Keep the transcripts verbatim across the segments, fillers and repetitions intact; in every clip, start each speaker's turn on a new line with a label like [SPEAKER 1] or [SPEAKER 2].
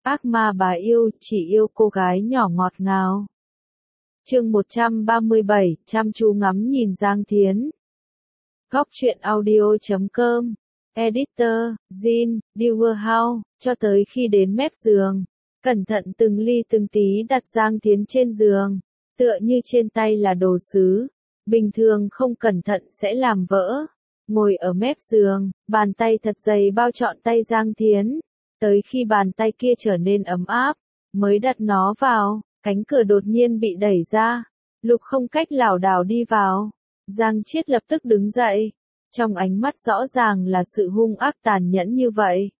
[SPEAKER 1] Ác ma bà yêu, chỉ yêu cô gái nhỏ ngọt ngào. Chương một trăm ba mươi bảy, chăm chú ngắm nhìn Giang Thiến. Góc truyện audio chấm com, Editor, Jin, Dewar House, cho tới khi đến mép giường. Cẩn thận từng ly từng tí đặt Giang Thiến trên giường, tựa như trên tay là đồ sứ. Bình thường không cẩn thận sẽ làm vỡ. Ngồi ở mép giường, bàn tay thật dày bao trọn tay Giang Thiến. Tới khi bàn tay kia trở nên ấm áp, mới đặt nó vào, cánh cửa đột nhiên bị đẩy ra. Lục Không Cách lảo đảo đi vào. Giang Chiết lập tức đứng dậy. Trong ánh mắt rõ ràng là sự hung ác tàn nhẫn như vậy.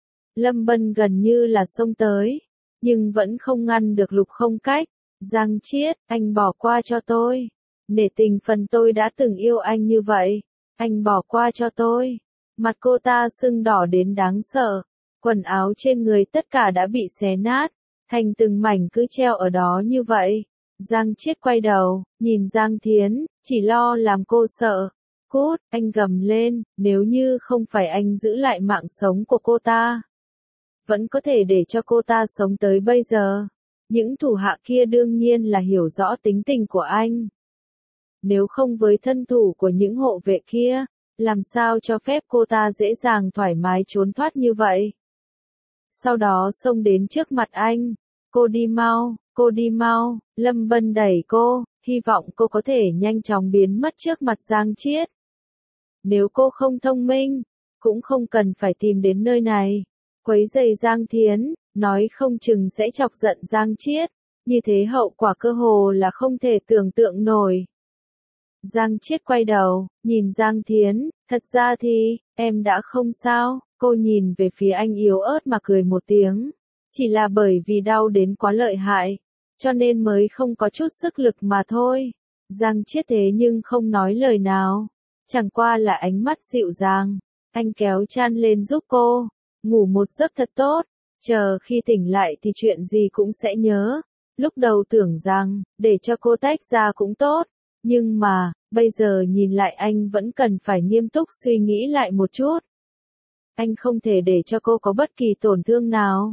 [SPEAKER 1] Lâm Bân gần như là xông tới, nhưng vẫn không ngăn được Lục Không Cách. Giang Chiết, anh bỏ qua cho tôi. Nể tình phần tôi đã từng yêu anh như vậy. Anh bỏ qua cho tôi. Mặt cô ta sưng đỏ đến đáng sợ. Quần áo trên người tất cả đã bị xé nát, thành từng mảnh cứ treo ở đó như vậy. Giang Chiết quay đầu, nhìn Giang Thiến, chỉ lo làm cô sợ. Cút, anh gầm lên, nếu như không phải anh giữ lại mạng sống của cô ta, vẫn có thể để cho cô ta sống tới bây giờ. Những thủ hạ kia đương nhiên là hiểu rõ tính tình của anh. Nếu không với thân thủ của những hộ vệ kia, làm sao cho phép cô ta dễ dàng thoải mái trốn thoát như vậy. Sau đó xông đến trước mặt anh. Cô đi mau, cô đi mau. Lâm Bân đẩy cô, hy vọng cô có thể nhanh chóng biến mất trước mặt Giang Chiết. Nếu cô không thông minh, cũng không cần phải tìm đến nơi này. Quấy rầy Giang Thiến, nói không chừng sẽ chọc giận Giang Chiết. Như thế hậu quả cơ hồ là không thể tưởng tượng nổi. Giang Chiết quay đầu, nhìn Giang Thiến, thật ra thì, em đã không sao. Cô nhìn về phía anh yếu ớt mà cười một tiếng. Chỉ là bởi vì đau đến quá lợi hại, cho nên mới không có chút sức lực mà thôi. Giang Chiết thế nhưng không nói lời nào. Chẳng qua là ánh mắt dịu dàng. Anh kéo chăn lên giúp cô. Ngủ một giấc thật tốt. Chờ khi tỉnh lại thì chuyện gì cũng sẽ nhớ. Lúc đầu tưởng rằng, để cho cô tách ra cũng tốt. Nhưng mà, bây giờ nhìn lại anh vẫn cần phải nghiêm túc suy nghĩ lại một chút. Anh không thể để cho cô có bất kỳ tổn thương nào.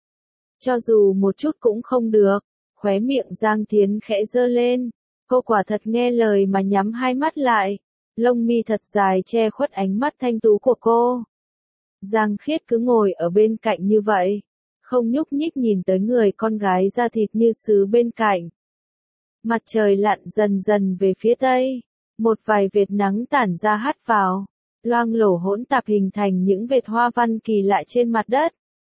[SPEAKER 1] Cho dù một chút cũng không được. Khóe miệng Giang Thiến khẽ giơ lên. Cô quả thật nghe lời mà nhắm hai mắt lại. Lông mi thật dài che khuất ánh mắt thanh tú của cô. Giang Khiết cứ ngồi ở bên cạnh như vậy. Không nhúc nhích nhìn tới người con gái da thịt như sứ bên cạnh. Mặt trời lặn dần dần về phía tây. Một vài vệt nắng tản ra hắt vào. Loang lổ hỗn tạp hình thành những vệt hoa văn kỳ lạ trên mặt đất.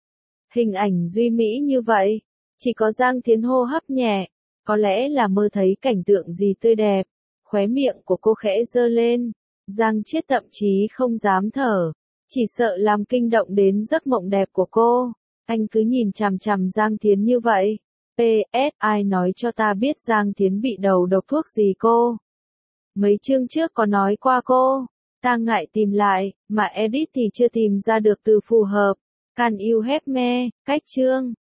[SPEAKER 1] Hình ảnh duy mỹ như vậy, chỉ có Giang Thiến hô hấp nhẹ, có lẽ là mơ thấy cảnh tượng gì tươi đẹp. Khóe miệng của cô khẽ giơ lên, Giang Chiết thậm chí không dám thở, chỉ sợ làm kinh động đến giấc mộng đẹp của cô. Anh cứ nhìn chằm chằm Giang Thiến như vậy. pê ét ai nói cho ta biết Giang Thiến bị đầu độc thuốc gì cô? Mấy chương trước có nói qua cô. Ta ngại tìm lại, mà edit thì chưa tìm ra được từ phù hợp. Can you help me? Cách chương.